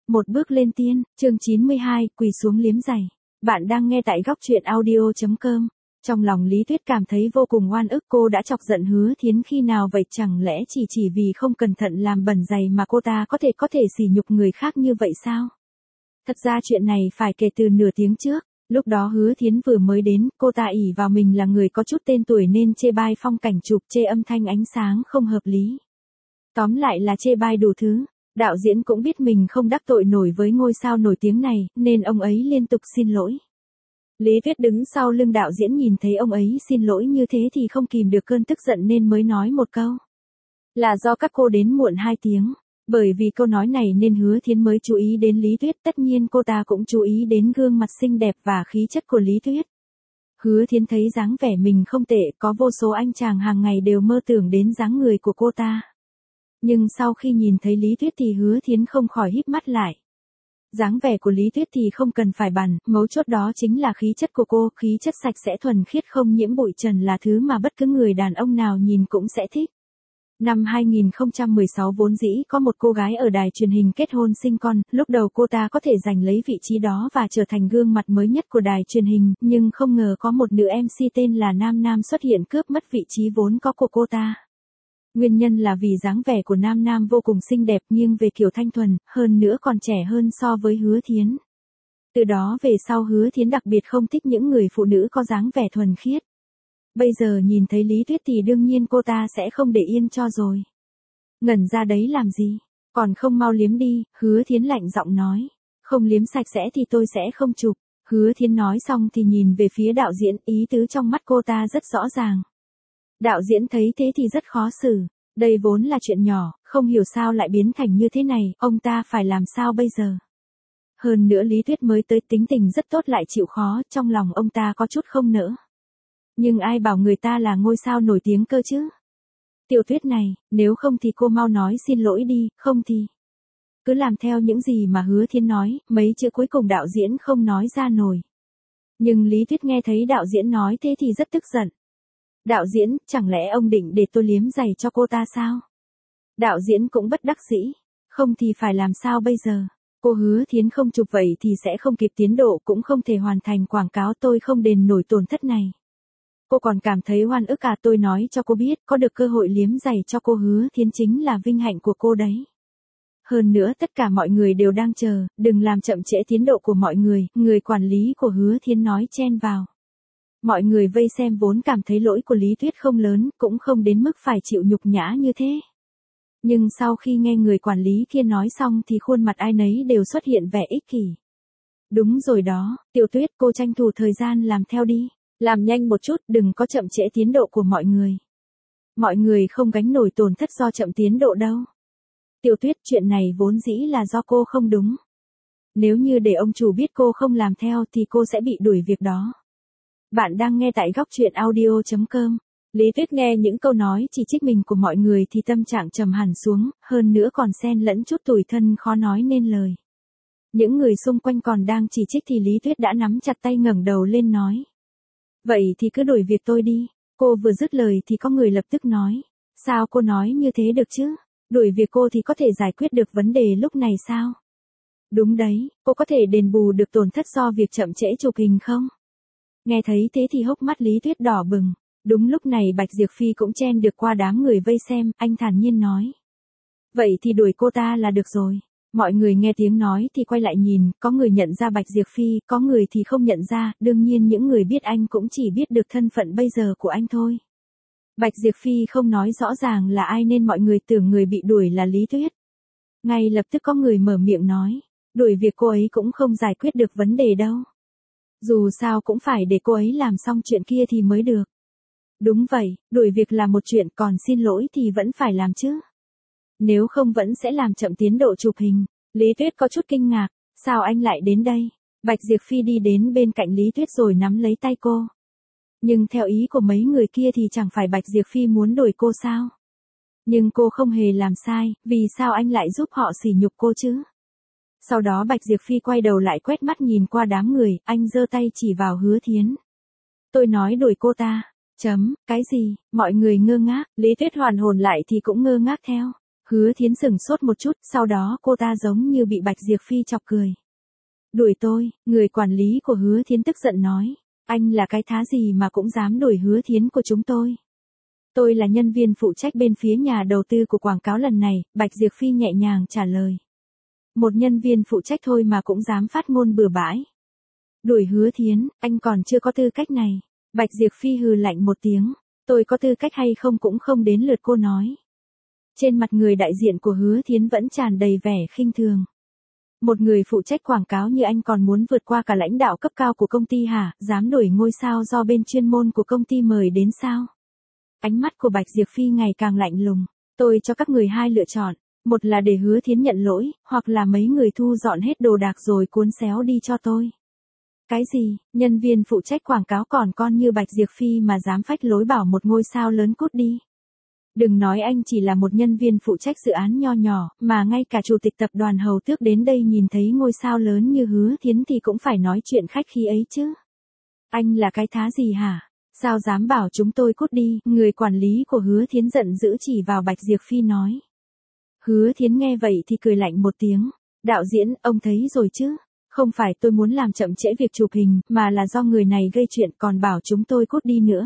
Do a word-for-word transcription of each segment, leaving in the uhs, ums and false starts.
Một bước lên tiên, chương chín mươi hai, quỳ xuống liếm giày. Bạn đang nghe tại góc truyện audio chấm com. Trong lòng Lý Tuyết cảm thấy vô cùng oan ức, cô đã chọc giận Hứa Thiến khi nào vậy, chẳng lẽ chỉ chỉ vì không cẩn thận làm bẩn giày mà cô ta có thể có thể sỉ nhục người khác như vậy sao? Thật ra chuyện này phải kể từ nửa tiếng trước. Lúc đó Hứa Thiến vừa mới đến, cô ta ỷ vào mình là người có chút tên tuổi nên chê bai phong cảnh chụp, chê âm thanh ánh sáng không hợp lý. Tóm lại là chê bai đủ thứ. Đạo diễn cũng biết mình không đắc tội nổi với ngôi sao nổi tiếng này, nên ông ấy liên tục xin lỗi. Lý Tuyết đứng sau lưng đạo diễn nhìn thấy ông ấy xin lỗi như thế thì không kìm được cơn tức giận nên mới nói một câu. Là do các cô đến muộn hai tiếng. Bởi vì câu nói này nên Hứa Thiến mới chú ý đến Lý Tuyết, tất nhiên cô ta cũng chú ý đến gương mặt xinh đẹp và khí chất của Lý Tuyết. Hứa Thiến thấy dáng vẻ mình không tệ, có vô số anh chàng hàng ngày đều mơ tưởng đến dáng người của cô ta. Nhưng sau khi nhìn thấy Lý Tuyết thì Hứa Thiến không khỏi híp mắt lại. Dáng vẻ của Lý Tuyết thì không cần phải bàn, mấu chốt đó chính là khí chất của cô, khí chất sạch sẽ thuần khiết không nhiễm bụi trần là thứ mà bất cứ người đàn ông nào nhìn cũng sẽ thích. Năm hai nghìn không trăm mười sáu vốn dĩ có một cô gái ở đài truyền hình kết hôn sinh con, lúc đầu cô ta có thể giành lấy vị trí đó và trở thành gương mặt mới nhất của đài truyền hình, nhưng không ngờ có một nữ em xê tên là Nam Nam xuất hiện cướp mất vị trí vốn có của cô ta. Nguyên nhân là vì dáng vẻ của Nam Nam vô cùng xinh đẹp nghiêng về kiểu thanh thuần, hơn nữa còn trẻ hơn so với Hứa Thiến. Từ đó về sau Hứa Thiến đặc biệt không thích những người phụ nữ có dáng vẻ thuần khiết. Bây giờ nhìn thấy Lý Tuyết thì đương nhiên cô ta sẽ không để yên cho rồi. Ngẩn ra đấy làm gì, còn không mau liếm đi, Hứa Thiến lạnh giọng nói. Không liếm sạch sẽ thì tôi sẽ không chụp. Hứa Thiến nói xong thì nhìn về phía đạo diễn, ý tứ trong mắt cô ta rất rõ ràng. Đạo diễn thấy thế thì rất khó xử, đây vốn là chuyện nhỏ, không hiểu sao lại biến thành như thế này, ông ta phải làm sao bây giờ? Hơn nữa Lý Tuyết mới tới tính tình rất tốt lại chịu khó, trong lòng ông ta có chút không nỡ. Nhưng ai bảo người ta là ngôi sao nổi tiếng cơ chứ? Tiểu Tuyết này, nếu không thì cô mau nói xin lỗi đi, không thì cứ làm theo những gì mà Hứa Thiến nói, mấy chữ cuối cùng đạo diễn không nói ra nổi. Nhưng Lý Tuyết nghe thấy đạo diễn nói thế thì rất tức giận. Đạo diễn, chẳng lẽ ông định để tôi liếm giày cho cô ta sao? Đạo diễn cũng bất đắc dĩ, không thì phải làm sao bây giờ? Cô Hứa Thiến không chụp vậy thì sẽ không kịp tiến độ, cũng không thể hoàn thành quảng cáo, tôi không đền nổi tổn thất này. Cô còn cảm thấy oan ức à? Tôi nói cho cô biết, có được cơ hội liếm giày cho cô Hứa Thiến chính là vinh hạnh của cô đấy. Hơn nữa tất cả mọi người đều đang chờ, đừng làm chậm trễ tiến độ của mọi người, người quản lý của Hứa Thiến nói chen vào. Mọi người vây xem vốn cảm thấy lỗi của Lý Tuyết không lớn, cũng không đến mức phải chịu nhục nhã như thế. Nhưng sau khi nghe người quản lý kia nói xong thì khuôn mặt ai nấy đều xuất hiện vẻ ích kỷ. Đúng rồi đó, Tiểu Tuyết, cô tranh thủ thời gian làm theo đi. Làm nhanh một chút, đừng có chậm trễ tiến độ của mọi người. Mọi người không gánh nổi tổn thất do chậm tiến độ đâu. Tiểu Tuyết, chuyện này vốn dĩ là do cô không đúng. Nếu như để ông chủ biết cô không làm theo thì cô sẽ bị đuổi việc đó. Bạn đang nghe tại góc truyện audio chấm com. Lý Tuyết nghe những câu nói chỉ trích mình của mọi người thì tâm trạng trầm hẳn xuống, hơn nữa còn xen lẫn chút tủi thân khó nói nên lời. Những người xung quanh còn đang chỉ trích thì Lý Tuyết đã nắm chặt tay ngẩng đầu lên nói. Vậy thì cứ đuổi việc tôi đi. Cô vừa dứt lời thì có người lập tức nói. Sao cô nói như thế được chứ? Đuổi việc cô thì có thể giải quyết được vấn đề lúc này sao? Đúng đấy, cô có thể đền bù được tổn thất do việc chậm trễ chụp hình không? Nghe thấy thế thì hốc mắt Lý Tuyết đỏ bừng. Đúng lúc này Bạch Diệp Phi cũng chen được qua đám người vây xem, anh thản nhiên nói. Vậy thì đuổi cô ta là được rồi. Mọi người nghe tiếng nói thì quay lại nhìn, có người nhận ra Bạch Diệp Phi, có người thì không nhận ra, đương nhiên những người biết anh cũng chỉ biết được thân phận bây giờ của anh thôi. Bạch Diệp Phi không nói rõ ràng là ai nên mọi người tưởng người bị đuổi là Lý Tuyết. Ngay lập tức có người mở miệng nói, đuổi việc cô ấy cũng không giải quyết được vấn đề đâu. Dù sao cũng phải để cô ấy làm xong chuyện kia thì mới được. Đúng vậy, đuổi việc là một chuyện, còn xin lỗi thì vẫn phải làm chứ. Nếu không vẫn sẽ làm chậm tiến độ chụp hình. Lý Tuyết có chút kinh ngạc, sao anh lại đến đây? Bạch Diệp Phi đi đến bên cạnh Lý Tuyết rồi nắm lấy tay cô. Nhưng theo ý của mấy người kia thì chẳng phải Bạch Diệp Phi muốn đuổi cô sao? Nhưng cô không hề làm sai, vì sao anh lại giúp họ sỉ nhục cô chứ? Sau đó Bạch Diệp Phi quay đầu lại quét mắt nhìn qua đám người, anh giơ tay chỉ vào Hứa Thiến. Tôi nói đuổi cô ta. Chấm, cái gì? Mọi người ngơ ngác, Lý Tuyết hoàn hồn lại thì cũng ngơ ngác theo. Hứa Thiến sửng sốt một chút, sau đó cô ta giống như bị Bạch Diệp Phi chọc cười. Đuổi tôi, người quản lý của Hứa Thiến tức giận nói. Anh là cái thá gì mà cũng dám đuổi Hứa Thiến của chúng tôi. Tôi là nhân viên phụ trách bên phía nhà đầu tư của quảng cáo lần này, Bạch Diệp Phi nhẹ nhàng trả lời. Một nhân viên phụ trách thôi mà cũng dám phát ngôn bừa bãi. Đuổi Hứa Thiến, anh còn chưa có tư cách này. Bạch Diệp Phi hừ lạnh một tiếng. Tôi có tư cách hay không cũng không đến lượt cô nói. Trên mặt người đại diện của Hứa Thiến vẫn tràn đầy vẻ khinh thường. Một người phụ trách quảng cáo như anh còn muốn vượt qua cả lãnh đạo cấp cao của công ty hả, dám đuổi ngôi sao do bên chuyên môn của công ty mời đến sao? Ánh mắt của Bạch Diệp Phi ngày càng lạnh lùng. Tôi cho các người hai lựa chọn, một là để Hứa Thiến nhận lỗi, hoặc là mấy người thu dọn hết đồ đạc rồi cuốn xéo đi cho tôi. Cái gì, nhân viên phụ trách quảng cáo còn con như Bạch Diệp Phi mà dám phách lối bảo một ngôi sao lớn cút đi. Đừng nói anh chỉ là một nhân viên phụ trách dự án nho nhỏ, mà ngay cả chủ tịch tập đoàn Hầu Tước đến đây nhìn thấy ngôi sao lớn như Hứa Thiến thì cũng phải nói chuyện khách khí ấy chứ. Anh là cái thá gì hả? Sao dám bảo chúng tôi cút đi? Người quản lý của Hứa Thiến giận dữ chỉ vào Bạch Diệp Phi nói. Hứa Thiến nghe vậy thì cười lạnh một tiếng. Đạo diễn, ông thấy rồi chứ? Không phải tôi muốn làm chậm trễ việc chụp hình, mà là do người này gây chuyện còn bảo chúng tôi cút đi nữa.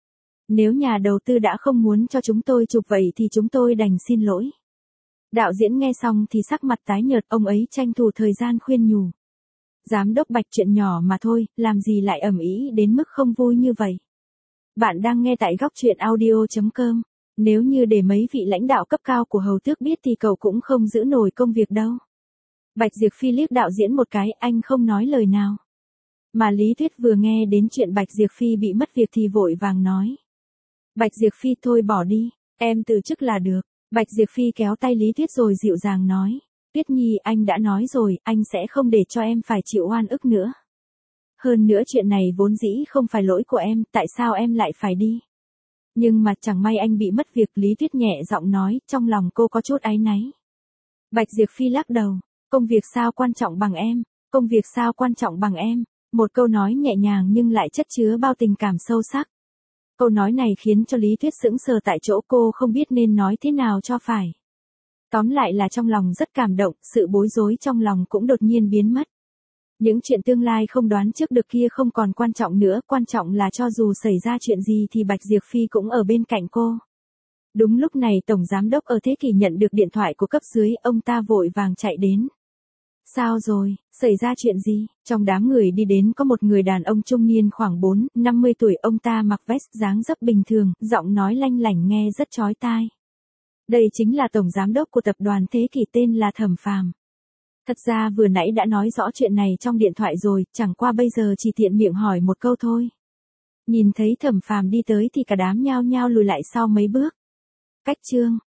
Nếu nhà đầu tư đã không muốn cho chúng tôi chụp vậy thì chúng tôi đành xin lỗi. Đạo diễn nghe xong thì sắc mặt tái nhợt, ông ấy tranh thủ thời gian khuyên nhủ. Giám đốc Bạch, chuyện nhỏ mà thôi, làm gì lại ầm ĩ đến mức không vui như vậy. Bạn đang nghe tại góc truyện audio chấm com. Nếu như để mấy vị lãnh đạo cấp cao của Hầu Tước biết thì cậu cũng không giữ nổi công việc đâu. Bạch Diệp Phi liếc đạo diễn một cái, anh không nói lời nào. Mà Lý Tuyết vừa nghe đến chuyện Bạch Diệp Phi bị mất việc thì vội vàng nói. Bạch Diệp Phi thôi bỏ đi, em từ chức là được. Bạch Diệp Phi kéo tay Lý Tuyết rồi dịu dàng nói. Tuyết Nhi, anh đã nói rồi, anh sẽ không để cho em phải chịu oan ức nữa. Hơn nữa chuyện này vốn dĩ không phải lỗi của em, tại sao em lại phải đi? Nhưng mà chẳng may anh bị mất việc, Lý Tuyết nhẹ giọng nói, trong lòng cô có chút áy náy. Bạch Diệp Phi lắc đầu, công việc sao quan trọng bằng em, công việc sao quan trọng bằng em, một câu nói nhẹ nhàng nhưng lại chất chứa bao tình cảm sâu sắc. Câu nói này khiến cho Lý Tuyết sững sờ tại chỗ, cô không biết nên nói thế nào cho phải. Tóm lại là trong lòng rất cảm động, sự bối rối trong lòng cũng đột nhiên biến mất. Những chuyện tương lai không đoán trước được kia không còn quan trọng nữa, quan trọng là cho dù xảy ra chuyện gì thì Bạch Diệp Phi cũng ở bên cạnh cô. Đúng lúc này Tổng Giám đốc ở Thế Kỷ nhận được điện thoại của cấp dưới, ông ta vội vàng chạy đến. Sao rồi, xảy ra chuyện gì? Trong đám người đi đến có một người đàn ông trung niên khoảng bốn, năm mươi tuổi, ông ta mặc vest dáng dấp bình thường, giọng nói lanh lảnh nghe rất chói tai. Đây chính là Tổng Giám đốc của tập đoàn Thế Kỷ, tên là Thẩm Phàm. Thật ra vừa nãy đã nói rõ chuyện này trong điện thoại rồi, chẳng qua bây giờ chỉ tiện miệng hỏi một câu thôi. Nhìn thấy Thẩm Phàm đi tới thì cả đám nhao nhao lùi lại sau mấy bước. Cách chương.